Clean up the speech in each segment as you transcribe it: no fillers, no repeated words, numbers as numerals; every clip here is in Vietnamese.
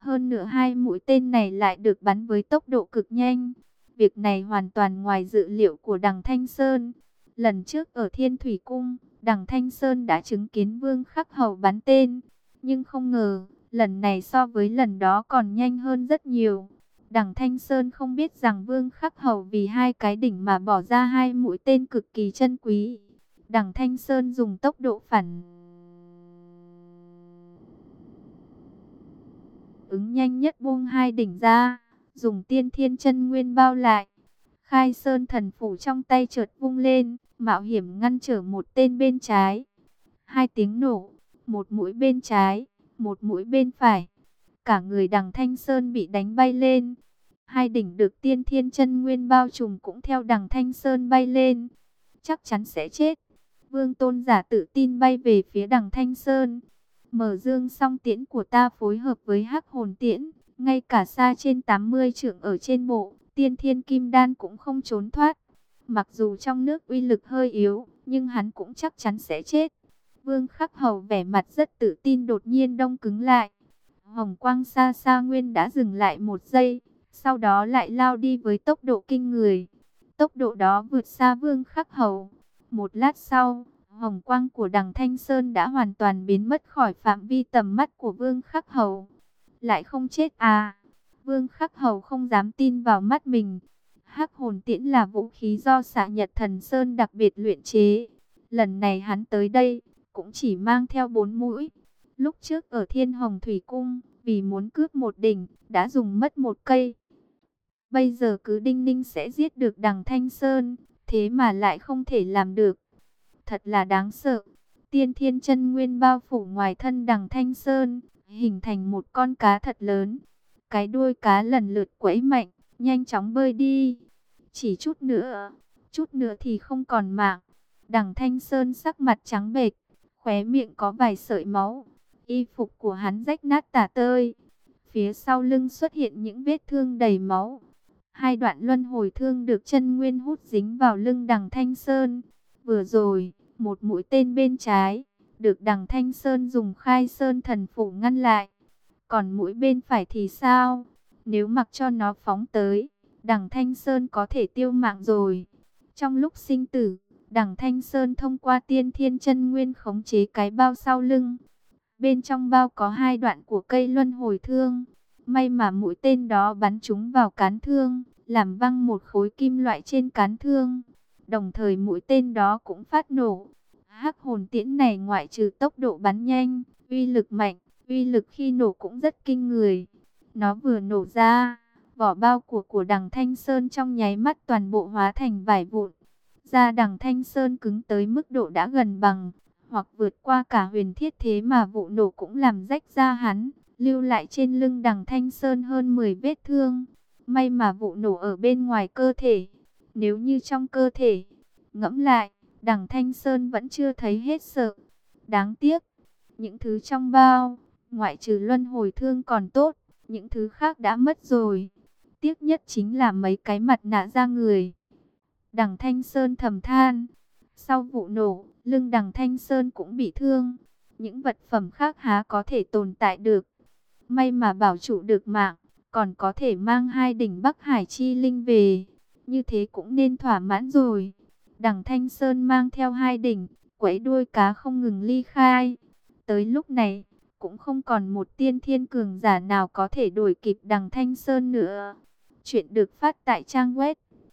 Hơn nữa hai mũi tên này lại được bắn với tốc độ cực nhanh. Việc này hoàn toàn ngoài dự liệu của Đằng Thanh Sơn. Lần trước ở Thiên Thủy Cung, Đằng Thanh Sơn đã chứng kiến Vương Khắc Hầu bắn tên. Nhưng không ngờ, lần này so với lần đó còn nhanh hơn rất nhiều. Đằng Thanh Sơn không biết rằng Vương Khắc Hầu vì hai cái đỉnh mà bỏ ra hai mũi tên cực kỳ chân quý. Đằng Thanh Sơn dùng tốc độ phản ứng nhanh nhất buông hai đỉnh ra, dùng Tiên Thiên Chân Nguyên bao lại. Khai Sơn Thần Phủ trong tay chợt vung lên, mạo hiểm ngăn trở một tên bên trái. Hai tiếng nổ, một mũi bên trái, một mũi bên phải. Cả người Đằng Thanh Sơn bị đánh bay lên. Hai đỉnh được Tiên Thiên Chân Nguyên bao trùm cũng theo Đằng Thanh Sơn bay lên. Chắc chắn sẽ chết. Vương Tôn Giả tự tin bay về phía Đằng Thanh Sơn. Mở dương song tiễn của ta phối hợp với hắc hồn tiễn, ngay cả xa trên 80 trượng ở trên bộ, Tiên Thiên Kim Đan cũng không trốn thoát. Mặc dù trong nước uy lực hơi yếu, nhưng hắn cũng chắc chắn sẽ chết. Vương Khắc Hầu vẻ mặt rất tự tin đột nhiên đông cứng lại. Hồng quang xa xa nguyên đã dừng lại một giây, sau đó lại lao đi với tốc độ kinh người. Tốc độ đó vượt xa Vương Khắc Hầu. Một lát sau, hồng quang của Đằng Thanh Sơn đã hoàn toàn biến mất khỏi phạm vi tầm mắt của Vương Khắc Hầu. Lại không chết à? Vương Khắc Hầu không dám tin vào mắt mình. Hắc hồn tiễn là vũ khí do Xạ Nhật Thần Sơn đặc biệt luyện chế. Lần này hắn tới đây, cũng chỉ mang theo 4 mũi. Lúc trước ở Thiên Hồng Thủy Cung, vì muốn cướp một đỉnh, đã dùng mất một cây. Bây giờ cứ đinh ninh sẽ giết được Đằng Thanh Sơn, thế mà lại không thể làm được. Thật là đáng sợ. Tiên Thiên Chân Nguyên bao phủ ngoài thân Đằng Thanh Sơn, hình thành một con cá thật lớn. Cái đuôi cá lần lượt quẫy mạnh, nhanh chóng bơi đi. Chỉ chút nữa thì không còn mạng. Đằng Thanh Sơn sắc mặt trắng bệch, khóe miệng có vài sợi máu. Y phục của hắn rách nát tả tơi. Phía sau lưng xuất hiện những vết thương đầy máu. Hai đoạn luân hồi thương được chân nguyên hút dính vào lưng Đằng Thanh Sơn. Vừa rồi, một mũi tên bên trái, được Đằng Thanh Sơn dùng Khai Sơn Thần Phủ ngăn lại. Còn mũi bên phải thì sao? Nếu mặc cho nó phóng tới, Đằng Thanh Sơn có thể tiêu mạng rồi. Trong lúc sinh tử, Đằng Thanh Sơn thông qua Tiên Thiên Chân Nguyên khống chế cái bao sau lưng. Bên trong bao có hai đoạn của cây luân hồi thương. May mà mũi tên đó bắn trúng vào cán thương, làm văng một khối kim loại trên cán thương. Đồng thời mũi tên đó cũng phát nổ. Hắc hồn tiễn này ngoại trừ tốc độ bắn nhanh, uy lực mạnh, uy lực khi nổ cũng rất kinh người. Nó vừa nổ ra, vỏ bao của Đằng Thanh Sơn trong nháy mắt toàn bộ hóa thành vải vụn. Da Đằng Thanh Sơn cứng tới mức độ đã gần bằng, hoặc vượt qua cả huyền thiết, thế mà vụ nổ cũng làm rách da hắn, lưu lại trên lưng Đằng Thanh Sơn hơn 10 vết thương. May mà vụ nổ ở bên ngoài cơ thể. Nếu như trong cơ thể, ngẫm lại, Đằng Thanh Sơn vẫn chưa thấy hết sợ. Đáng tiếc, những thứ trong bao, ngoại trừ luân hồi thương còn tốt, những thứ khác đã mất rồi. Tiếc nhất chính là mấy cái mặt nạ da người. Đằng Thanh Sơn thầm than. Sau vụ nổ, lưng Đằng Thanh Sơn cũng bị thương. Những vật phẩm khác há có thể tồn tại được. May mà bảo trụ được mạng, còn có thể mang hai đỉnh Bắc Hải Chi Linh về. Như thế cũng nên thỏa mãn rồi. Đằng Thanh Sơn mang theo hai đỉnh, quẫy đuôi cá không ngừng ly khai. Tới lúc này, cũng không còn một tiên thiên cường giả nào có thể đuổi kịp Đằng Thanh Sơn nữa. Chuyện được phát tại trang web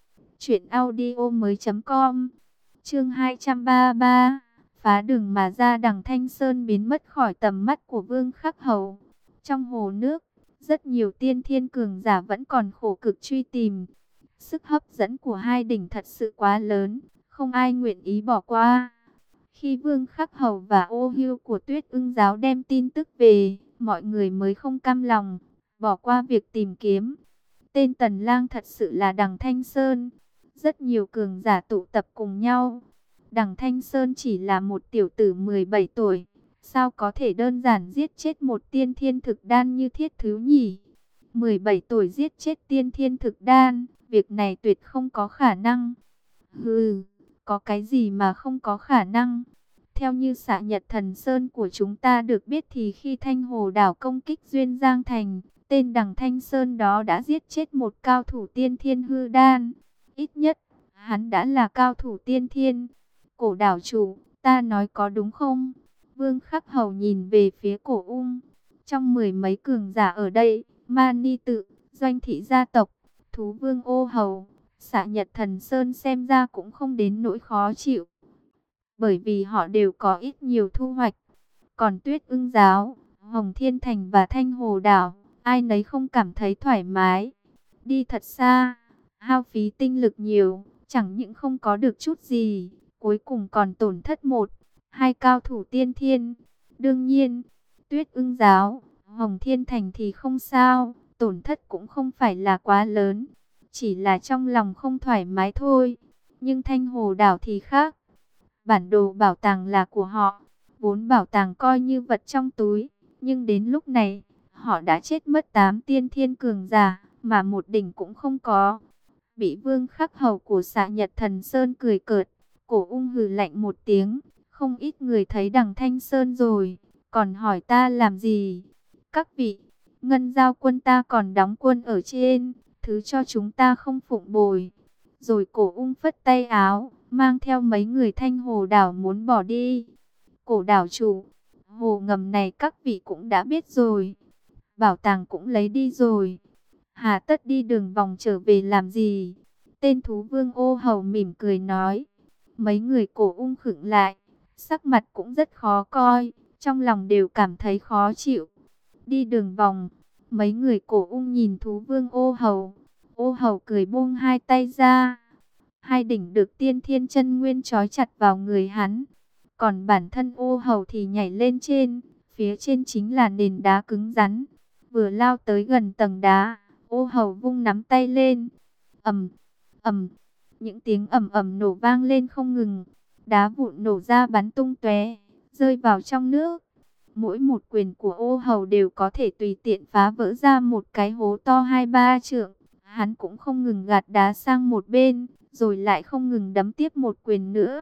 truyệnaudiomoi.com. Chương 233. Phá đường mà ra. Đằng Thanh Sơn biến mất khỏi tầm mắt của Vương Khắc Hầu. Trong hồ nước, rất nhiều tiên thiên cường giả vẫn còn khổ cực truy tìm. Sức hấp dẫn của hai đỉnh thật sự quá lớn, không ai nguyện ý bỏ qua. Khi Vương Khắc Hầu và Ô Hưu của Tuyết Ưng giáo đem tin tức về, mọi người mới không cam lòng, bỏ qua việc tìm kiếm. Tên Tần Lang thật sự là Đằng Thanh Sơn. Rất nhiều cường giả tụ tập cùng nhau. Đằng Thanh Sơn chỉ là một tiểu tử 17 tuổi. Sao có thể đơn giản giết chết một tiên thiên thực đan như Thiết Thứ nhỉ? 17 tuổi giết chết tiên thiên thực đan, việc này tuyệt không có khả năng. Hừ, có cái gì mà không có khả năng? Theo như Xạ Nhật Thần Sơn của chúng ta được biết thì khi Thanh Hồ Đảo công kích Duyên Giang Thành, Tên Đằng Thanh Sơn đó đã giết chết một cao thủ tiên thiên hư đan. Ít nhất, hắn đã là cao thủ tiên thiên. Cổ đảo chủ, ta nói có đúng không? Vương Khắc Hầu nhìn về phía Cổ Ung. Trong mười mấy cường giả ở đây, Mani Tự, Doanh Thị gia tộc, Thú Vương Ô Hầu, Xạ Nhật Thần Sơn xem ra cũng không đến nỗi khó chịu. Bởi vì họ đều có ít nhiều thu hoạch. Còn Tuyết Ưng Giáo, Hồng Thiên Thành và Thanh Hồ Đảo, ai nấy không cảm thấy thoải mái. Đi thật xa, hao phí tinh lực nhiều, chẳng những không có được chút gì, cuối cùng còn tổn thất một, hai cao thủ tiên thiên. Đương nhiên, Tuyết Ưng Giáo, Hồng Thiên Thành thì không sao, tổn thất cũng không phải là quá lớn, chỉ là trong lòng không thoải mái thôi. Nhưng Thanh Hồ Đảo thì khác. Bản đồ bảo tàng là của họ, vốn bảo tàng coi như vật trong túi, nhưng đến lúc này, họ đã chết mất 8 tiên thiên cường giả, mà một đỉnh cũng không có. Bị Vương Khắc Hầu của Xạ Nhật Thần Sơn cười cợt, Cổ Ung hừ lạnh một tiếng, không ít người thấy Đằng Thanh Sơn rồi, còn hỏi ta làm gì? Các vị, Ngân Giao quân ta còn đóng quân ở trên, thứ cho chúng ta không phụng bồi. Rồi Cổ Ung phất tay áo, mang theo mấy người Thanh Hồ Đảo muốn bỏ đi. Cổ đảo chủ, hồ ngầm này các vị cũng đã biết rồi. Bảo tàng cũng lấy đi rồi. Hà tất đi đường vòng trở về làm gì? Tên thú vương Ô Hầu mỉm cười nói. Mấy người Cổ Ung khựng lại, sắc mặt cũng rất khó coi, trong lòng đều cảm thấy khó chịu. Đi đường vòng, mấy người Cổ Ung nhìn thú vương Ô Hầu. Ô Hầu cười buông hai tay ra. Hai đỉnh được tiên thiên chân nguyên trói chặt vào người hắn. Còn bản thân Ô Hầu thì nhảy lên trên, phía trên chính là nền đá cứng rắn. Vừa lao tới gần tầng đá, Ô Hầu vung nắm tay lên. Ầm, ầm, những tiếng ầm ầm nổ vang lên không ngừng. Đá vụn nổ ra bắn tung tóe, rơi vào trong nước. Mỗi một quyền của Ô Hầu đều có thể tùy tiện phá vỡ ra một cái hố to 2-3 trượng. Hắn cũng không ngừng gạt đá sang một bên, rồi lại không ngừng đấm tiếp một quyền nữa.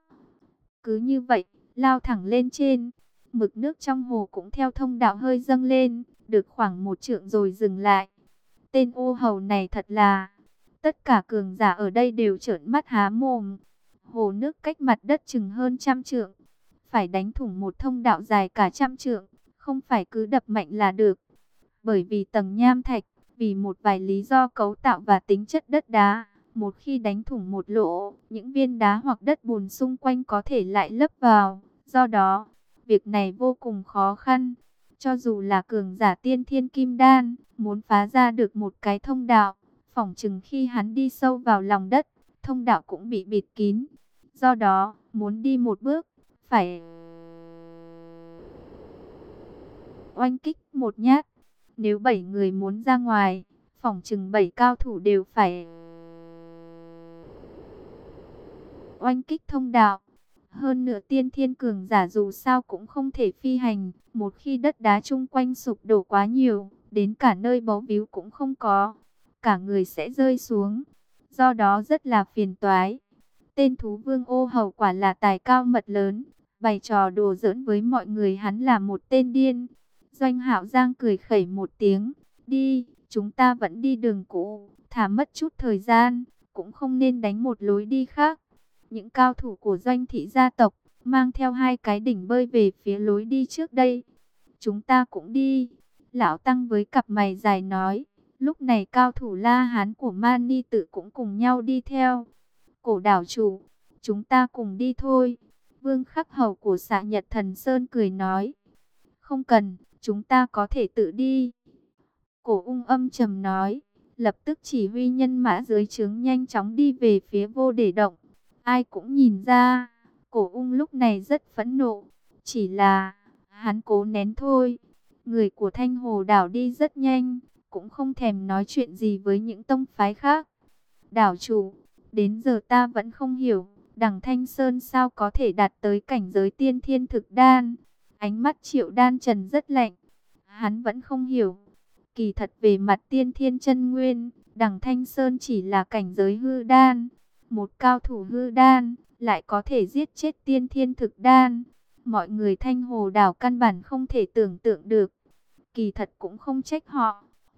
Cứ như vậy, lao thẳng lên trên. Mực nước trong hồ cũng theo thông đạo hơi dâng lên, được khoảng 1 trượng rồi dừng lại. Tên Ô Hầu này thật là... Tất cả cường giả ở đây đều trợn mắt há mồm. Hồ nước cách mặt đất chừng hơn 100 trượng. Phải đánh thủng một thông đạo dài cả 100 trượng, không phải cứ đập mạnh là được. Bởi vì tầng nham thạch, vì một vài lý do cấu tạo và tính chất đất đá, một khi đánh thủng một lỗ, những viên đá hoặc đất bùn xung quanh có thể lại lấp vào. Do đó, việc này vô cùng khó khăn. Cho dù là cường giả tiên thiên kim đan, muốn phá ra được một cái thông đạo, phỏng chừng khi hắn đi sâu vào lòng đất, thông đạo cũng bị bịt kín. Do đó, muốn đi một bước, phải oanh kích một nhát. Nếu 7 người muốn ra ngoài, phỏng chừng 7 cao thủ đều phải oanh kích thông đạo. Hơn nữa tiên thiên cường giả dù sao cũng không thể phi hành. Một khi đất đá chung quanh sụp đổ quá nhiều, đến cả nơi bấu víu cũng không có. Cả người sẽ rơi xuống. Do đó rất là phiền toái. Tên thú vương Ô Hầu quả là tài cao mật lớn. Bày trò đùa giỡn với mọi người hắn là một tên điên. Doanh Hạo Giang cười khẩy một tiếng. Đi, chúng ta vẫn đi đường cũ. Thả mất chút thời gian, cũng không nên đánh một lối đi khác. Những cao thủ của Doanh Thị gia tộc mang theo 2 cái đỉnh bơi về phía lối đi trước đây. Chúng ta cũng đi. Lão Tăng với cặp mày dài nói. Lúc này cao thủ La Hán của Mani Tự cũng cùng nhau đi theo. Cổ đảo chủ, chúng ta cùng đi thôi. Vương Khắc Hầu của Xạ Nhật Thần Sơn cười nói. Không cần, chúng ta có thể tự đi. Cổ Ung âm trầm nói. Lập tức chỉ huy nhân mã dưới trướng nhanh chóng đi về phía Vô Để Động. Ai cũng nhìn ra, Cổ Ung lúc này rất phẫn nộ. Chỉ là, hắn cố nén thôi. Người của Thanh Hồ Đảo đi rất nhanh, cũng không thèm nói chuyện gì với những tông phái khác. Đảo chủ, đến giờ ta vẫn không hiểu, Đằng Thanh Sơn sao có thể đạt tới cảnh giới tiên thiên thực đan. Ánh mắt Triệu Đan Trần rất lạnh. Hắn vẫn không hiểu. Kỳ thật về mặt tiên thiên chân nguyên, Đằng Thanh Sơn chỉ là cảnh giới hư đan. Một cao thủ hư đan, lại có thể giết chết tiên thiên thực đan. Mọi người Thanh Hồ Đảo căn bản không thể tưởng tượng được. Kỳ thật cũng không trách họ.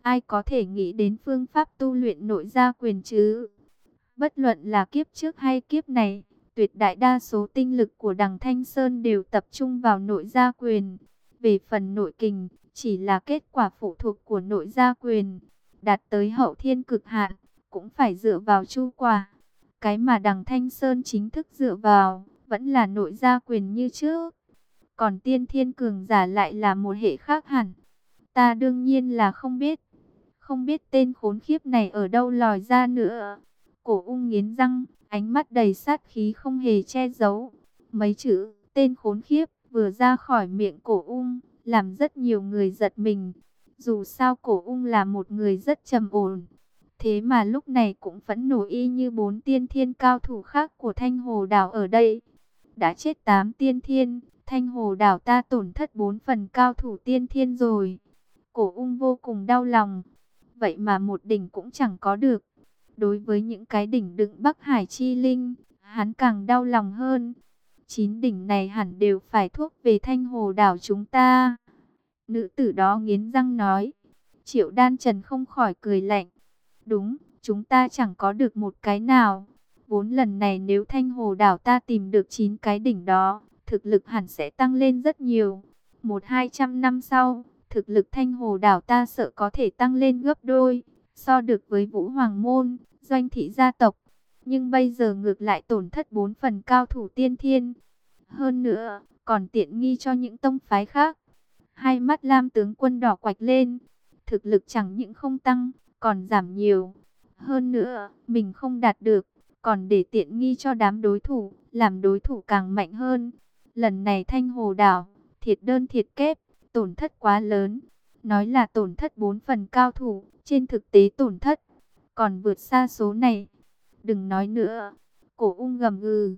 Ai có thể nghĩ đến phương pháp tu luyện nội gia quyền chứ? Bất luận là kiếp trước hay kiếp này, tuyệt đại đa số tinh lực của Đằng Thanh Sơn đều tập trung vào nội gia quyền. Về phần nội kình, chỉ là kết quả phụ thuộc của nội gia quyền. Đạt tới hậu thiên cực hạn, cũng phải dựa vào chu quả. Cái mà Đằng Thanh Sơn chính thức dựa vào, vẫn là nội gia quyền như trước. Còn tiên thiên cường giả lại là một hệ khác hẳn. Ta đương nhiên là không biết. Không biết tên khốn khiếp này ở đâu lòi ra nữa. Cổ ung nghiến răng, ánh mắt đầy sát khí không hề che giấu. Mấy chữ tên khốn khiếp vừa ra khỏi miệng cổ ung, làm rất nhiều người giật mình. Dù sao cổ ung là một người rất trầm ổn. Thế mà lúc này cũng phẫn nộ y như 4 tiên thiên cao thủ khác của Thanh Hồ Đảo ở đây. Đã chết 8 tiên thiên, Thanh Hồ Đảo ta tổn thất 4 phần cao thủ tiên thiên rồi. Cổ ung vô cùng đau lòng. Vậy mà một đỉnh cũng chẳng có được. Đối với những cái đỉnh đựng Bắc Hải chi linh, hắn càng đau lòng hơn. 9 đỉnh này hẳn đều phải thuốc về Thanh Hồ Đảo chúng ta. Nữ tử đó nghiến răng nói. Triệu Đan Trần không khỏi cười lạnh. Đúng, chúng ta chẳng có được một cái nào. Vốn lần này nếu Thanh Hồ Đảo ta tìm được 9 cái đỉnh đó, thực lực hẳn sẽ tăng lên rất nhiều. 100-200 năm sau, thực lực Thanh Hồ Đảo ta sợ có thể tăng lên gấp đôi, so được với Vũ Hoàng Môn, Doanh Thị gia tộc. Nhưng bây giờ ngược lại tổn thất 4 phần cao thủ tiên thiên. Hơn nữa, còn tiện nghi cho những tông phái khác. Hai mắt Lam tướng quân đỏ quạch lên. Thực lực chẳng những không tăng, còn giảm nhiều. Hơn nữa, mình không đạt được, còn để tiện nghi cho đám đối thủ, làm đối thủ càng mạnh hơn. Lần này Thanh Hồ Đảo, thiệt đơn thiệt kép, tổn thất quá lớn. Nói là tổn thất 4 phần cao thủ, trên thực tế tổn thất còn vượt xa số này. Đừng nói nữa. Cổ ung gầm gừ.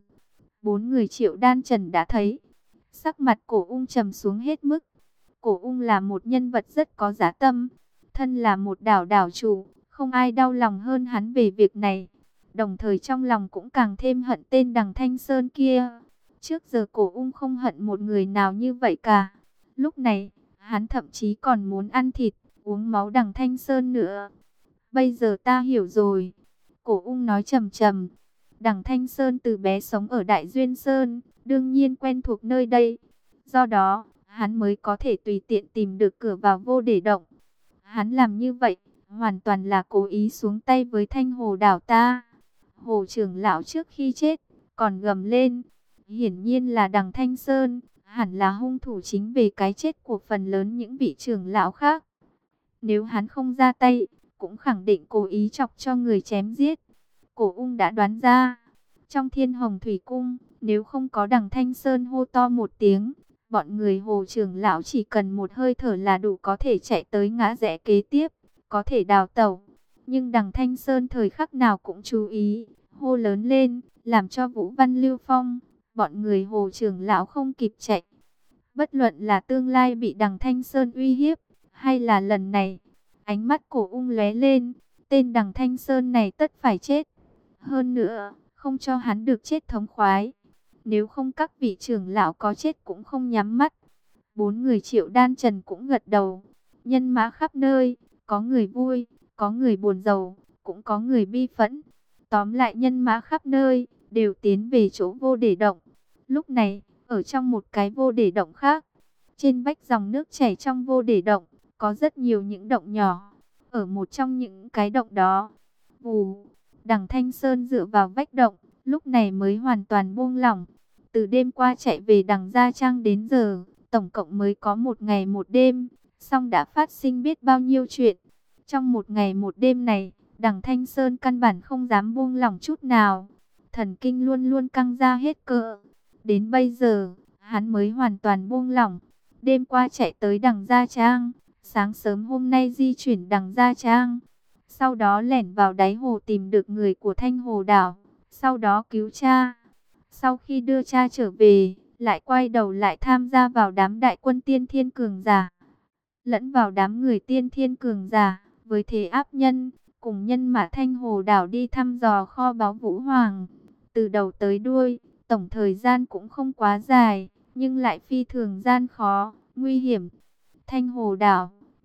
4 người Triệu Đan Trần đã thấy. Sắc mặt cổ ung trầm xuống hết mức. Cổ ung là một nhân vật rất có giá tâm. Thân là một đảo chủ, không ai đau lòng hơn hắn về việc này. Đồng thời trong lòng cũng càng thêm hận tên Đằng Thanh Sơn kia. Trước giờ cổ ung không hận một người nào như vậy cả. Lúc này, hắn thậm chí còn muốn ăn thịt, uống máu Đằng Thanh Sơn nữa. Bây giờ ta hiểu rồi. Cổ ung nói trầm trầm. Đằng Thanh Sơn từ bé sống ở Đại Duyên Sơn, đương nhiên quen thuộc nơi đây. Do đó, hắn mới có thể tùy tiện tìm được cửa vào Vô Để Động. Hắn làm như vậy, hoàn toàn là cố ý xuống tay với Thanh Hồ Đảo ta. Hồ trưởng lão trước khi chết, còn gầm lên. Hiển nhiên là Đằng Thanh Sơn, hẳn là hung thủ chính về cái chết của phần lớn những vị trưởng lão khác. Nếu hắn không ra tay, cũng khẳng định cố ý chọc cho người chém giết. Cổ ung đã đoán ra. Trong Thiên Hồng Thủy Cung, nếu không có Đằng Thanh Sơn hô to một tiếng, bọn người Hồ trưởng lão chỉ cần một hơi thở là đủ có thể chạy tới ngã rẽ kế tiếp, có thể đào tẩu. Nhưng Đằng Thanh Sơn thời khắc nào cũng chú ý, hô lớn lên, làm cho Vũ Văn Lưu Phong, bọn người Hồ trưởng lão không kịp chạy. Bất luận là tương lai bị Đằng Thanh Sơn uy hiếp, hay là lần này, ánh mắt cổ ung lóe lên, tên Đằng Thanh Sơn này tất phải chết. Hơn nữa, không cho hắn được chết thống khoái. Nếu không các vị trưởng lão có chết cũng không nhắm mắt. 4 người Triệu Đan Trần cũng gật đầu. Nhân mã khắp nơi, có người vui, có người buồn rầu, cũng có người bi phẫn. Tóm lại nhân mã khắp nơi, đều tiến về chỗ Vô Để Động. Lúc này, ở trong một cái Vô Để Động khác, trên vách dòng nước chảy trong Vô Để Động, có rất nhiều những động nhỏ. Ở một trong những cái động đó, vù, Đằng Thanh Sơn dựa vào vách động, lúc này mới hoàn toàn buông lỏng. Từ đêm qua chạy về Đằng Gia Trang đến giờ, tổng cộng mới có 1 ngày 1 đêm, song đã phát sinh biết bao nhiêu chuyện. Trong 1 ngày 1 đêm này, Đằng Thanh Sơn căn bản không dám buông lỏng chút nào. Thần kinh luôn luôn căng ra hết cỡ. Đến bây giờ, hắn mới hoàn toàn buông lỏng. Đêm qua chạy tới Đằng Gia Trang, sáng sớm hôm nay di chuyển Đằng Gia Trang. Sau đó lẻn vào đáy hồ tìm được người của Thanh Hồ Đảo. Sau đó cứu cha. Sau khi đưa cha trở về, lại quay đầu lại tham gia vào đám đại quân tiên thiên cường giả. Lẫn vào đám người tiên thiên cường giả, với thế áp nhân, cùng nhân mã Thanh Hồ Đảo đi thăm dò kho báu Vũ Hoàng. Từ đầu tới đuôi, tổng thời gian cũng không quá dài, nhưng lại phi thường gian khó, nguy hiểm. Thanh Hồ Đảo,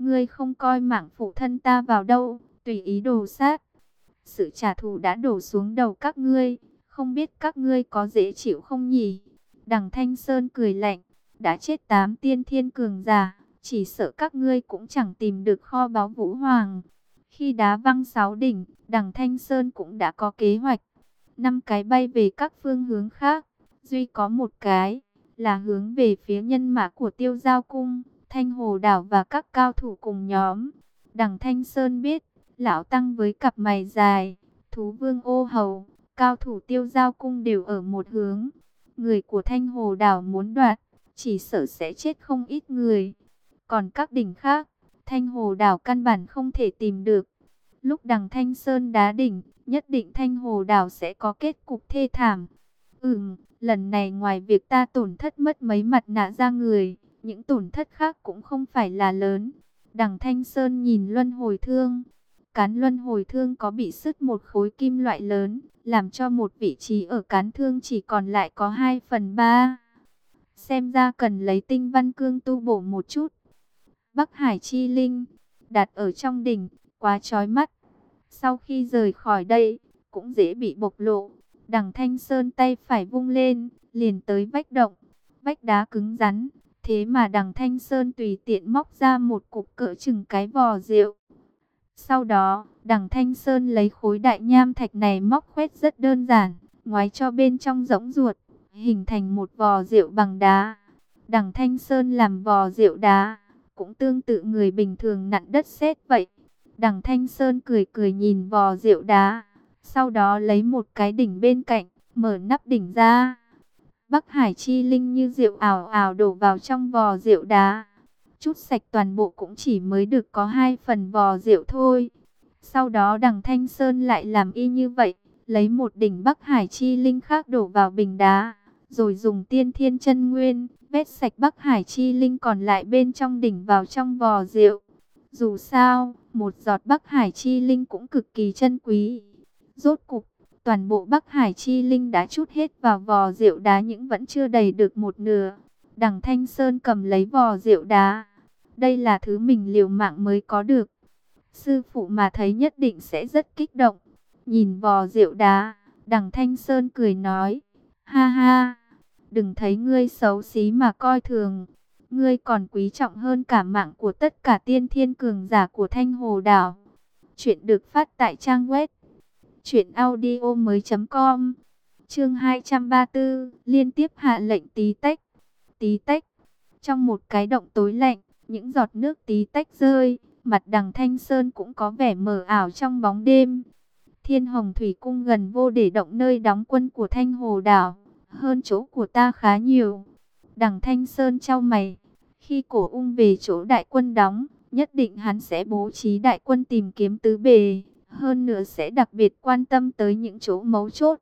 Ngươi không coi mạng phụ thân ta vào đâu, tùy ý đồ sát. Sự trả thù đã đổ xuống đầu các ngươi, không biết các ngươi có dễ chịu không nhỉ? Đằng Thanh Sơn cười lạnh, đã chết 8 tiên thiên cường giả, chỉ sợ các ngươi cũng chẳng tìm được kho báu Vũ Hoàng. Khi đá văng 6 đỉnh, đằng Thanh Sơn cũng đã có kế hoạch. 5 cái bay về các phương hướng khác, duy có một cái là hướng về phía nhân mã của Tiêu Giao Cung, Thanh Hồ Đảo và các cao thủ cùng nhóm. Đằng Thanh Sơn biết, lão tăng với cặp mày dài, thú vương ô hầu, cao thủ Tiêu Giao Cung đều ở một hướng. Người của Thanh Hồ Đảo muốn đoạt, chỉ sợ sẽ chết không ít người. Còn các đỉnh khác, Thanh Hồ Đảo căn bản không thể tìm được. Lúc đằng Thanh Sơn đá đỉnh, nhất định Thanh Hồ Đảo sẽ có kết cục thê thảm. Lần này ngoài việc ta tổn thất mất mấy mặt nạ ra người, những tổn thất khác cũng không phải là lớn. Đằng Thanh Sơn nhìn luân hồi thương. Cán luân hồi thương có bị sứt một khối kim loại lớn, làm cho một vị trí ở cán thương chỉ còn lại có 2/3. Xem ra cần lấy tinh văn cương tu bổ một chút. Bắc Hải chi linh, đặt ở trong đỉnh, quá chói mắt. Sau khi rời khỏi đây, cũng dễ bị bộc lộ. Đằng Thanh Sơn tay phải vung lên, liền tới vách động. Vách đá cứng rắn, thế mà đằng Thanh Sơn tùy tiện móc ra một cục cỡ chừng cái vò rượu. Sau đó, đằng Thanh Sơn lấy khối đại nham thạch này móc khoét rất đơn giản, ngoái cho bên trong rỗng ruột, hình thành một vò rượu bằng đá. Đằng Thanh Sơn làm vò rượu đá, cũng tương tự người bình thường nặn đất sét vậy. Đằng Thanh Sơn cười cười nhìn vò rượu đá, sau đó lấy một cái đỉnh bên cạnh, mở nắp đỉnh ra. Bắc Hải chi linh như rượu ào ào đổ vào trong vò rượu đá. Chút sạch toàn bộ cũng chỉ mới được có 2 phần vò rượu thôi. Sau đó đằng Thanh Sơn lại làm y như vậy, lấy một đỉnh Bắc Hải chi linh khác đổ vào bình đá, rồi dùng tiên thiên chân nguyên, vét sạch Bắc Hải chi linh còn lại bên trong đỉnh vào trong vò rượu. Dù sao, một giọt Bắc Hải chi linh cũng cực kỳ chân quý. Rốt cục, toàn bộ Bắc Hải chi linh đã trút hết vào vò rượu đá nhưng vẫn chưa đầy được một nửa. Đằng Thanh Sơn cầm lấy vò rượu đá. Đây là thứ mình liều mạng mới có được. Sư phụ mà thấy nhất định sẽ rất kích động. Nhìn vò rượu đá, đằng Thanh Sơn cười nói, ha ha, đừng thấy ngươi xấu xí mà coi thường. Ngươi còn quý trọng hơn cả mạng của tất cả tiên thiên cường giả của Thanh Hồ Đảo. Chuyện được phát tại trang web truyệnaudiomoi.com. Chương 234, liên tiếp hạ lệnh tí tách. Tí tách. Trong một cái động tối lạnh, những giọt nước tí tách rơi, mặt đằng Thanh Sơn cũng có vẻ mờ ảo trong bóng đêm. Thiên Hồng Thủy Cung gần vô để động nơi đóng quân của Thanh Hồ Đảo, hơn chỗ của ta khá nhiều. Đằng Thanh Sơn chau mày, khi Cổ Ung về chỗ đại quân đóng, nhất định hắn sẽ bố trí đại quân tìm kiếm tứ bề, hơn nữa sẽ đặc biệt quan tâm tới những chỗ mấu chốt.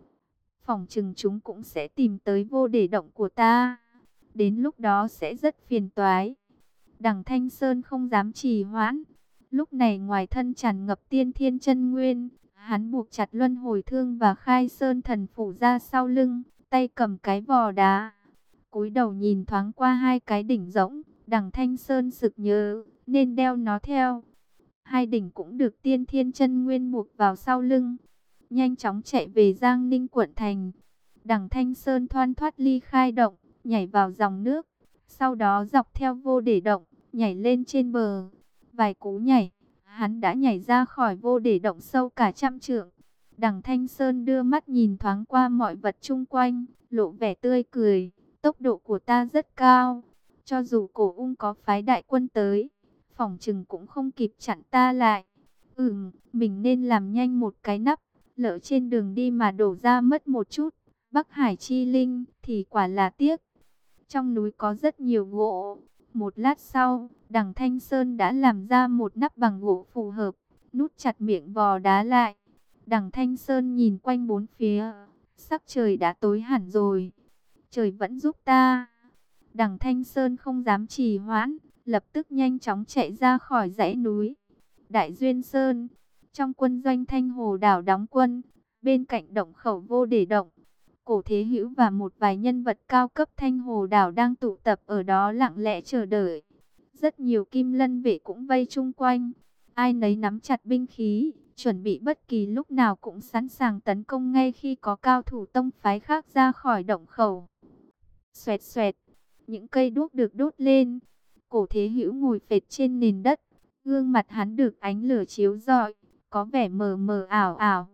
Phỏng chừng chúng cũng sẽ tìm tới vô để động của ta. Đến lúc đó sẽ rất phiền toái. Đằng Thanh Sơn không dám trì hoãn. Lúc này ngoài thân tràn ngập tiên thiên chân nguyên, hắn buộc chặt luân hồi thương và khai sơn thần phủ ra sau lưng, tay cầm cái vò đá. Cúi đầu nhìn thoáng qua 2 cái đỉnh rỗng, đằng Thanh Sơn sực nhớ, nên đeo nó theo. 2 đỉnh cũng được tiên thiên chân nguyên buộc vào sau lưng. Nhanh chóng chạy về Giang Ninh quận thành. Đằng Thanh Sơn thoăn thoắt ly khai động, nhảy vào dòng nước. Sau đó dọc theo vô để động, nhảy lên trên bờ. Vài cú nhảy, hắn đã nhảy ra khỏi vô để động sâu cả 100 trượng. Đằng Thanh Sơn đưa mắt nhìn thoáng qua mọi vật chung quanh, lộ vẻ tươi cười. Tốc độ của ta rất cao. Cho dù Cổ Ung có phái đại quân tới, phỏng chừng cũng không kịp chặn ta lại. Mình nên làm nhanh một cái nắp, lỡ trên đường đi mà đổ ra mất một chút Bắc Hải chi linh thì quả là tiếc. Trong núi có rất nhiều gỗ. Một lát sau, đằng Thanh Sơn đã làm ra một nắp bằng gỗ phù hợp, nút chặt miệng vò đá lại. Đằng Thanh Sơn nhìn quanh bốn phía, sắc trời đã tối hẳn rồi. Trời vẫn giúp ta. Đằng Thanh Sơn không dám trì hoãn, lập tức nhanh chóng chạy ra khỏi dãy núi. Đại Duyên Sơn, trong quân doanh Thanh Hồ Đảo đóng quân, bên cạnh động khẩu vô để động, Cổ Thế Hữu và một vài nhân vật cao cấp Thanh Hồ Đảo đang tụ tập ở đó lặng lẽ chờ đợi. Rất nhiều kim lân vệ cũng vây chung quanh. Ai nấy nắm chặt binh khí, chuẩn bị bất kỳ lúc nào cũng sẵn sàng tấn công ngay khi có cao thủ tông phái khác ra khỏi động khẩu. Xoẹt xoẹt, những cây đuốc được đốt lên. Cổ Thế Hữu ngồi phệt trên nền đất, gương mặt hắn được ánh lửa chiếu rọi, có vẻ mờ mờ ảo ảo.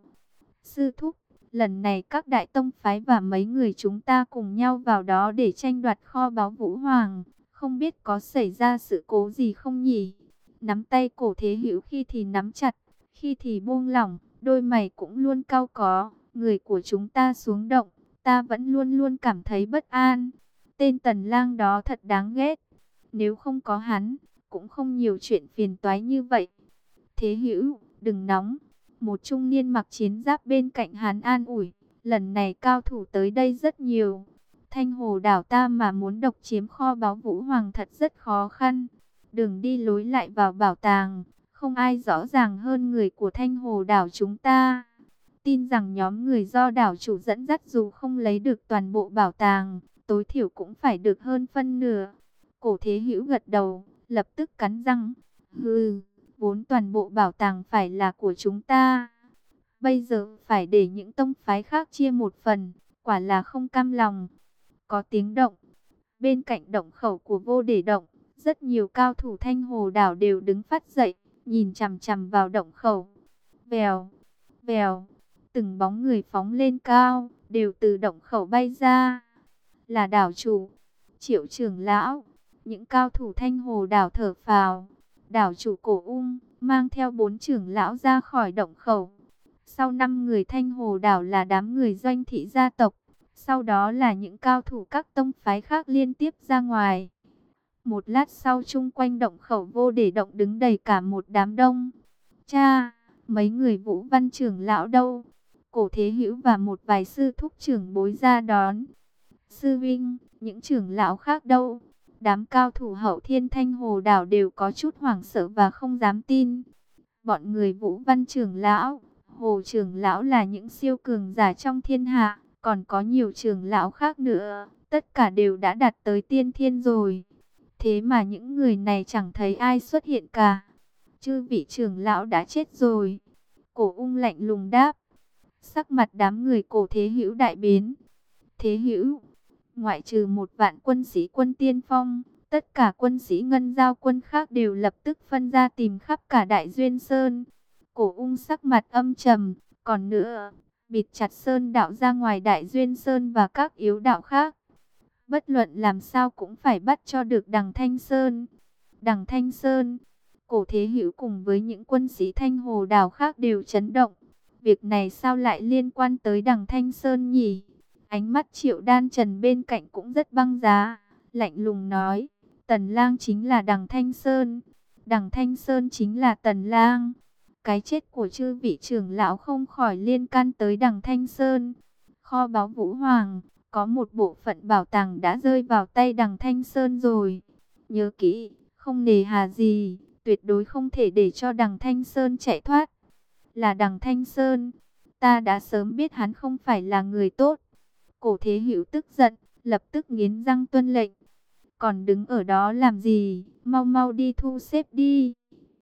Sư thúc, lần này các đại tông phái và mấy người chúng ta cùng nhau vào đó để tranh đoạt kho báu Vũ Hoàng, không biết có xảy ra sự cố gì không nhỉ? Nắm tay Cổ Thế Hữu khi thì nắm chặt, khi thì buông lỏng, đôi mày cũng luôn cau có. Người của chúng ta xuống động, ta vẫn luôn luôn cảm thấy bất an. Tên Tần Lang đó thật đáng ghét. Nếu không có hắn, cũng không nhiều chuyện phiền toái như vậy. Thế Hữu, đừng nóng. Một trung niên mặc chiến giáp bên cạnh hắn an ủi. Lần này cao thủ tới đây rất nhiều. Thanh Hồ đảo ta mà muốn độc chiếm kho báu Vũ Hoàng thật rất khó khăn. Đường đi lối lại vào bảo tàng, không ai rõ ràng hơn người của Thanh Hồ đảo chúng ta. Tin rằng nhóm người do đảo chủ dẫn dắt dù không lấy được toàn bộ bảo tàng, tối thiểu cũng phải được hơn phân nửa. Cổ Thế Hữu gật đầu, lập tức cắn răng. Hừ, vốn toàn bộ bảo tàng phải là của chúng ta. Bây giờ phải để những tông phái khác chia một phần, quả là không cam lòng. Có tiếng động. Bên cạnh động khẩu của Vô Để Động, rất nhiều cao thủ Thanh Hồ đảo đều đứng phát dậy, nhìn chằm chằm vào động khẩu. Vèo, vèo, từng bóng người phóng lên cao, đều từ động khẩu bay ra. Là đảo chủ, Triệu trưởng lão. Những cao thủ Thanh Hồ đảo thở phào. Đảo chủ Cổ Ung mang theo 4 trưởng lão ra khỏi động khẩu. Sau 5 người Thanh Hồ đảo là đám người Doanh thị gia tộc. Sau đó là những cao thủ các tông phái khác liên tiếp ra ngoài. Một lát sau chung quanh động khẩu Vô Để Động đứng đầy cả một đám đông. Cha, mấy người Vũ Văn trưởng lão đâu? Cổ Thế Hữu và một vài sư thúc trưởng bối ra đón. Sư vinh, những trưởng lão khác đâu? Đám cao thủ Hậu Thiên Thanh Hồ đảo đều có chút hoảng sợ và không dám tin. Bọn người Vũ Văn trưởng lão, Hồ trưởng lão là những siêu cường giả trong thiên hạ, còn có nhiều trưởng lão khác nữa, tất cả đều đã đạt tới tiên thiên rồi. Thế mà những người này chẳng thấy ai xuất hiện cả. Chư vị trưởng lão đã chết rồi. Cổ Ung lạnh lùng đáp. Sắc mặt đám người Cổ Thế Hữu đại biến. Thế Hữu, ngoại trừ một vạn quân sĩ quân tiên phong, tất cả quân sĩ ngân giao quân khác đều lập tức phân ra tìm khắp cả Đại Duyên Sơn. Cổ Ung sắc mặt âm trầm, còn nữa, bịt chặt Sơn đạo ra ngoài Đại Duyên Sơn và các yếu đạo khác. Bất luận làm sao cũng phải bắt cho được Đằng Thanh Sơn. Đằng Thanh Sơn, Cổ Thế Hữu cùng với những quân sĩ Thanh Hồ đảo khác đều chấn động. Việc này sao lại liên quan tới Đằng Thanh Sơn nhỉ? Ánh mắt Triệu Đan Trần bên cạnh cũng rất băng giá, lạnh lùng nói, Tần Lang chính là Đằng Thanh Sơn, Đằng Thanh Sơn chính là Tần Lang. Cái chết của chư vị trưởng lão không khỏi liên can tới Đằng Thanh Sơn. Kho báu Vũ Hoàng, có một bộ phận bảo tàng đã rơi vào tay Đằng Thanh Sơn rồi. Nhớ kỹ, không nề hà gì, tuyệt đối không thể để cho Đằng Thanh Sơn chạy thoát. Là Đằng Thanh Sơn, ta đã sớm biết hắn không phải là người tốt. Cổ Thế Hữu tức giận, lập tức nghiến răng tuân lệnh. Còn đứng ở đó làm gì, mau mau đi thu xếp đi.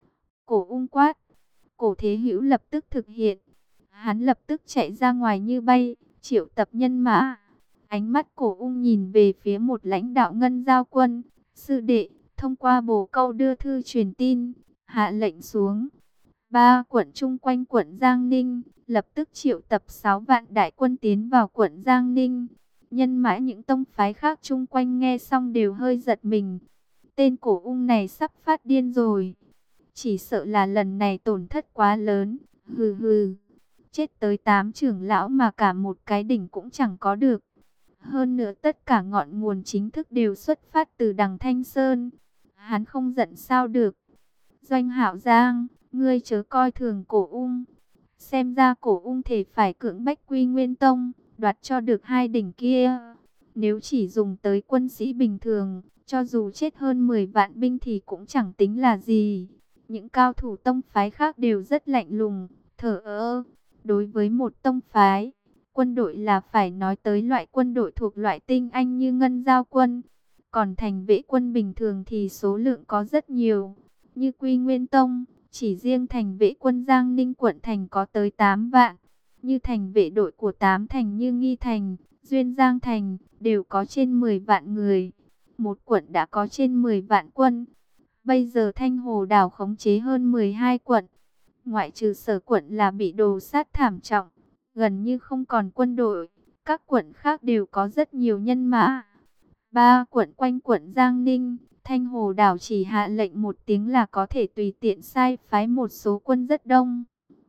Cổ Ung quát. Cổ Thế Hữu lập tức thực hiện. Hắn lập tức chạy ra ngoài như bay, triệu tập nhân mã. Ánh mắt Cổ Ung nhìn về phía một lãnh đạo ngân giao quân. Sư đệ, thông qua bồ câu đưa thư truyền tin, hạ lệnh xuống. 3 quận chung quanh quận Giang Ninh, lập tức triệu tập 6 vạn đại quân tiến vào quận Giang Ninh. Nhân mã những tông phái khác chung quanh nghe xong đều hơi giật mình. Tên Cổ Ung này sắp phát điên rồi. Chỉ sợ là lần này tổn thất quá lớn. Hừ hừ. Chết tới 8 trưởng lão mà cả một cái đỉnh cũng chẳng có được. Hơn nữa tất cả ngọn nguồn chính thức đều xuất phát từ Đằng Thanh Sơn. Hắn không giận sao được. Doanh Hạo Giang, ngươi chớ coi thường Cổ Ung. Xem ra Cổ Ung thể phải cưỡng bách Quy Nguyên Tông, đoạt cho được 2 đỉnh kia. Nếu chỉ dùng tới quân sĩ bình thường, cho dù chết hơn 10 vạn binh thì cũng chẳng tính là gì. Những cao thủ tông phái khác đều rất lạnh lùng, thờ ơ. Đối với một tông phái, quân đội là phải nói tới loại quân đội thuộc loại tinh anh như Ngân Giao quân. Còn thành vệ quân bình thường thì số lượng có rất nhiều. Như Quy Nguyên Tông, chỉ riêng thành vệ quân Giang Ninh quận thành có tới 8 vạn. Như thành vệ đội của 8 thành như Nghi Thành, Duyên Giang Thành, đều có trên 10 vạn người. Một quận đã có trên 10 vạn quân. Bây giờ Thanh Hồ đảo khống chế hơn 12 quận. Ngoại trừ Sở quận là bị đồ sát thảm trọng, gần như không còn quân đội. Các quận khác đều có rất nhiều nhân mã. Ba quận quanh quận Giang Ninh, Thanh Hồ đảo chỉ hạ lệnh một tiếng là có thể tùy tiện sai phái một số quân rất đông.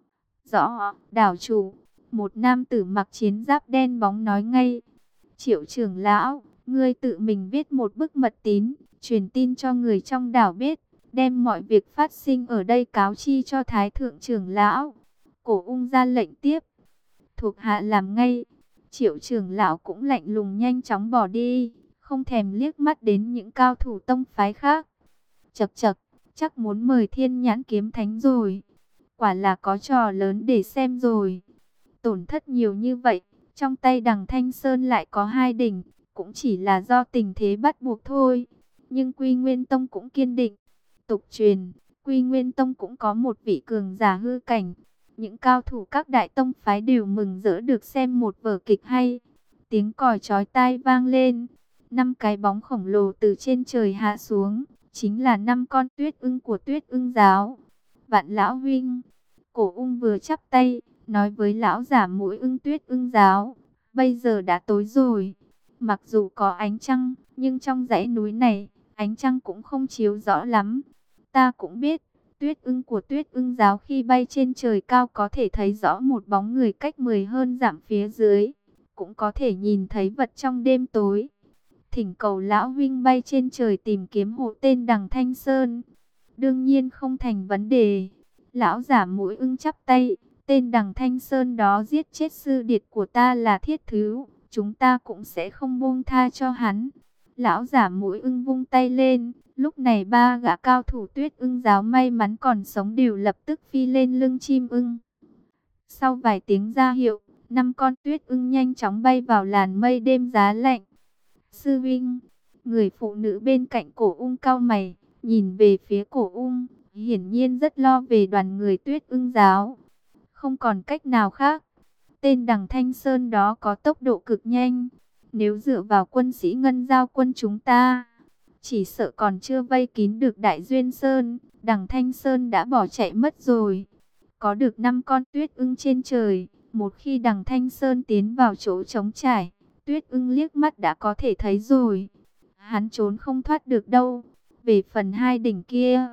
Rõ, đảo chủ, một nam tử mặc chiến giáp đen bóng nói ngay. Triệu trưởng lão, ngươi tự mình viết một bức mật tín, truyền tin cho người trong đảo biết, đem mọi việc phát sinh ở đây cáo chi cho Thái thượng trưởng lão. Cổ ung ra lệnh tiếp. Thuộc hạ làm ngay. Triệu trưởng lão cũng lạnh lùng nhanh chóng bỏ đi, không thèm liếc mắt đến những cao thủ tông phái khác. Chậc chậc, chắc muốn mời Thiên Nhãn Kiếm Thánh rồi. Quả là có trò lớn để xem rồi. Tổn thất nhiều như vậy, trong tay Đằng Thanh Sơn lại có 2 đỉnh, cũng chỉ là do tình thế bắt buộc thôi. Nhưng Quy Nguyên Tông cũng kiên định. Tục truyền, Quy Nguyên Tông cũng có một vị cường giả hư cảnh. Những cao thủ các đại tông phái đều mừng rỡ được xem một vở kịch hay. Tiếng còi chói tai vang lên. 5 cái bóng khổng lồ từ trên trời hạ xuống, chính là 5 con tuyết ưng của Tuyết Ưng giáo. Vạn lão huynh, Cổ ung vừa chắp tay, nói với lão giả mũi ưng Tuyết Ưng giáo. Bây giờ đã tối rồi. Mặc dù có ánh trăng, nhưng trong dãy núi này, ánh trăng cũng không chiếu rõ lắm. Ta cũng biết, Tuyết Ưng của Tuyết Ưng giáo khi bay trên trời cao có thể thấy rõ một bóng người cách 10 hơn dặm phía dưới. Cũng có thể nhìn thấy vật trong đêm tối. Thỉnh cầu lão huynh bay trên trời tìm kiếm hộ tên Đằng Thanh Sơn. Đương nhiên không thành vấn đề. Lão giả mũi ưng chắp tay. Tên Đằng Thanh Sơn đó giết chết sư điệt của ta là Thiết Thứ. Chúng ta cũng sẽ không buông tha cho hắn. Lão giả mũi ưng vung tay lên. Lúc này 3 gã cao thủ Tuyết Ưng giáo may mắn còn sống đều lập tức phi lên lưng chim ưng. Sau vài tiếng ra hiệu, 5 con tuyết ưng nhanh chóng bay vào làn mây đêm giá lạnh. Sư Vinh, người phụ nữ bên cạnh Cổ ung cau mày, nhìn về phía Cổ ung, hiển nhiên rất lo về đoàn người Tuyết Ưng giáo. Không còn cách nào khác, tên Đằng Thanh Sơn đó có tốc độ cực nhanh. Nếu dựa vào quân sĩ Ngân Giao quân chúng ta, chỉ sợ còn chưa vây kín được Đại Duyên Sơn, Đằng Thanh Sơn đã bỏ chạy mất rồi. Có được 5 con tuyết ưng trên trời, một khi Đằng Thanh Sơn tiến vào chỗ trống trải, Tuyết Ưng liếc mắt đã có thể thấy rồi. Hắn trốn không thoát được đâu. Về phần 2 đỉnh kia,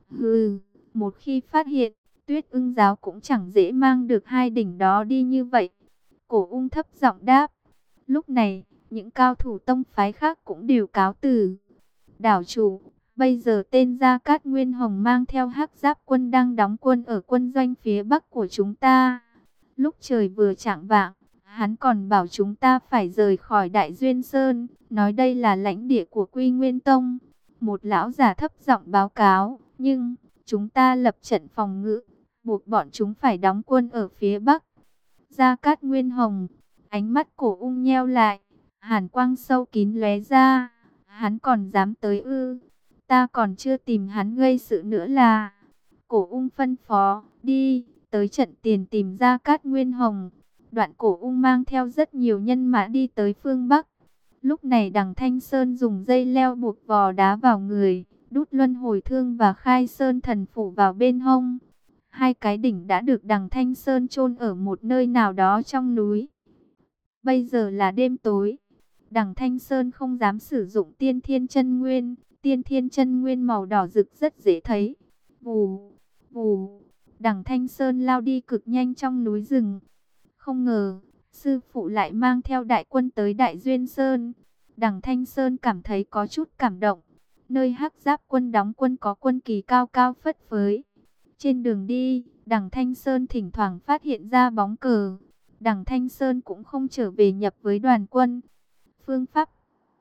một khi phát hiện, Tuyết Ưng giáo cũng chẳng dễ mang được 2 đỉnh đó đi như vậy. Cổ ung thấp giọng đáp. Lúc này, những cao thủ tông phái khác cũng đều cáo từ. Đảo chủ, bây giờ tên Gia Cát Nguyên Hồng mang theo Hắc Giáp quân đang đóng quân ở quân doanh phía bắc của chúng ta. Lúc trời vừa chạng vạng, hắn còn bảo chúng ta phải rời khỏi Đại Duyên Sơn, nói đây là lãnh địa của Quy Nguyên Tông. Một lão giả thấp giọng báo cáo, nhưng chúng ta lập trận phòng ngự, buộc bọn chúng phải đóng quân ở phía bắc. Gia Cát Nguyên Hồng, ánh mắt Cổ ung nheo lại, hàn quang sâu kín lóe ra. Hắn còn dám tới ư? Ta còn chưa tìm hắn gây sự nữa là. Cổ ung phân phó, đi, tới trận tiền tìm Gia Cát Nguyên Hồng. Đoạn Cổ ung mang theo rất nhiều nhân mã đi tới phương Bắc. Lúc này Đằng Thanh Sơn dùng dây leo buộc vò đá vào người, đút luân hồi thương và khai sơn thần phủ vào bên hông. 2 cái đỉnh đã được Đằng Thanh Sơn chôn ở một nơi nào đó trong núi. Bây giờ là đêm tối. Đằng Thanh Sơn không dám sử dụng tiên thiên chân nguyên. Tiên thiên chân nguyên màu đỏ rực rất dễ thấy. Vù, vù. Đằng Thanh Sơn lao đi cực nhanh trong núi rừng. Không ngờ, sư phụ lại mang theo đại quân tới Đại Duyên Sơn. Đằng Thanh Sơn cảm thấy có chút cảm động. Nơi Hắc Giáp quân đóng quân có quân kỳ cao cao phất phới. Trên đường đi, Đằng Thanh Sơn thỉnh thoảng phát hiện ra bóng cờ. Đằng Thanh Sơn cũng không trở về nhập với đoàn quân. Phương pháp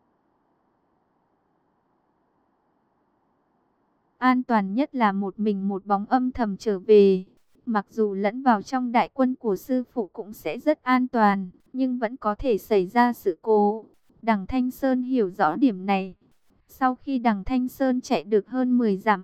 an toàn nhất là một mình một bóng âm thầm trở về. Mặc dù lẫn vào trong đại quân của sư phụ cũng sẽ rất an toàn, nhưng vẫn có thể xảy ra sự cố. Đằng Thanh Sơn hiểu rõ điểm này. Sau khi Đằng Thanh Sơn chạy được hơn 10 dặm,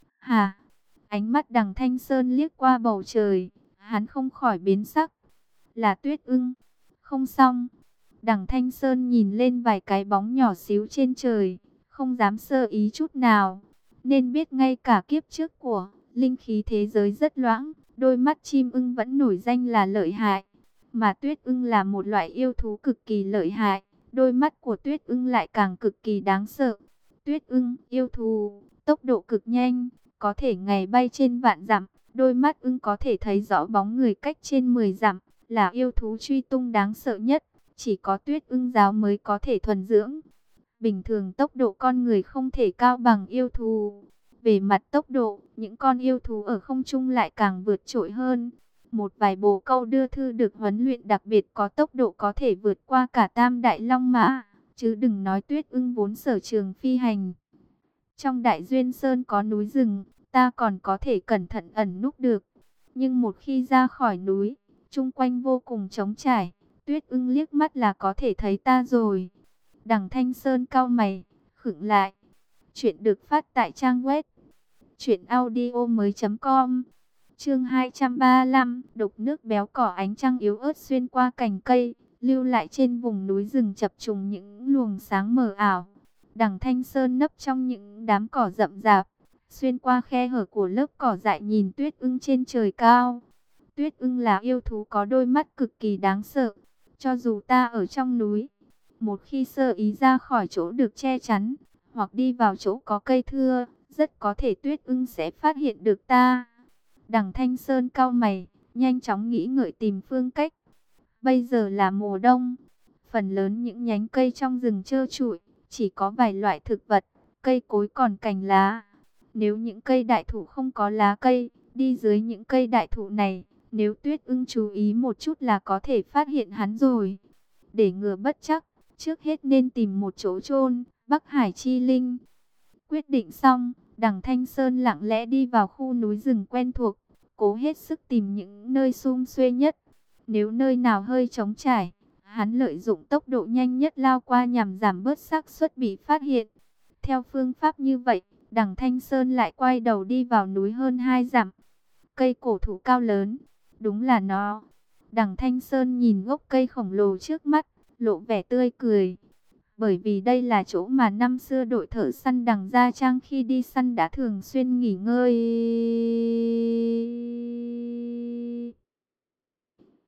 ánh mắt Đằng Thanh Sơn liếc qua bầu trời, hắn không khỏi biến sắc. Là Tuyết Ưng. Không xong. Đằng Thanh Sơn nhìn lên vài cái bóng nhỏ xíu trên trời, không dám sơ ý chút nào. Nên biết ngay cả kiếp trước của linh khí thế giới rất loãng, đôi mắt chim ưng vẫn nổi danh là lợi hại. Mà Tuyết Ưng là một loại yêu thú cực kỳ lợi hại, đôi mắt của Tuyết Ưng lại càng cực kỳ đáng sợ. Tuyết Ưng, yêu thú, tốc độ cực nhanh, có thể ngày bay trên vạn dặm, đôi mắt ưng có thể thấy rõ bóng người cách trên 10 dặm, là yêu thú truy tung đáng sợ nhất, chỉ có Tuyết Ưng giáo mới có thể thuần dưỡng. Bình thường tốc độ con người không thể cao bằng yêu thú. Về mặt tốc độ, những con yêu thú ở không trung lại càng vượt trội hơn. Một vài bồ câu đưa thư được huấn luyện đặc biệt có tốc độ có thể vượt qua cả tam đại long mã, chứ đừng nói Tuyết Ưng vốn sở trường phi hành. Trong Đại Duyên Sơn có núi rừng, ta còn có thể cẩn thận ẩn núp được. Nhưng một khi ra khỏi núi, chung quanh vô cùng trống trải, Tuyết Ưng liếc mắt là có thể thấy ta rồi. Đằng Thanh Sơn cau mày, khựng lại. Chuyện được phát tại trang web truyệnaudiomoi.com. Chương 235, đục nước béo cỏ. Ánh trăng yếu ớt xuyên qua cành cây, lưu lại trên vùng núi rừng chập trùng những luồng sáng mờ ảo. Đằng Thanh Sơn nấp trong những đám cỏ rậm rạp, xuyên qua khe hở của lớp cỏ dại nhìn Tuyết Ưng trên trời cao. Tuyết Ưng là yêu thú có đôi mắt cực kỳ đáng sợ. Cho dù ta ở trong núi, một khi sơ ý ra khỏi chỗ được che chắn, hoặc đi vào chỗ có cây thưa, rất có thể Tuyết Ưng sẽ phát hiện được ta. Đằng Thanh Sơn cau mày, nhanh chóng nghĩ ngợi tìm phương cách. Bây giờ là mùa đông, phần lớn những nhánh cây trong rừng trơ trụi, chỉ có vài loại thực vật, cây cối còn cành lá. Nếu những cây đại thụ không có lá cây, đi dưới những cây đại thụ này, nếu Tuyết Ưng chú ý một chút là có thể phát hiện hắn rồi. Để ngừa bất trắc, trước hết nên tìm một chỗ chôn Bắc Hải Chi Linh. Quyết định xong, Đằng Thanh Sơn lặng lẽ đi vào khu núi rừng quen thuộc, cố hết sức tìm những nơi sum xuê nhất. Nếu nơi nào hơi trống trải, hắn lợi dụng tốc độ nhanh nhất lao qua nhằm giảm bớt xác suất bị phát hiện. Theo phương pháp như vậy, Đằng Thanh Sơn lại quay đầu đi vào núi hơn 2 dặm. Cây cổ thụ cao lớn, đúng là nó. Đằng Thanh Sơn nhìn gốc cây khổng lồ trước mắt, lộ vẻ tươi cười. Bởi vì đây là chỗ mà năm xưa đội thợ săn Đằng Gia Trang khi đi săn đã thường xuyên nghỉ ngơi.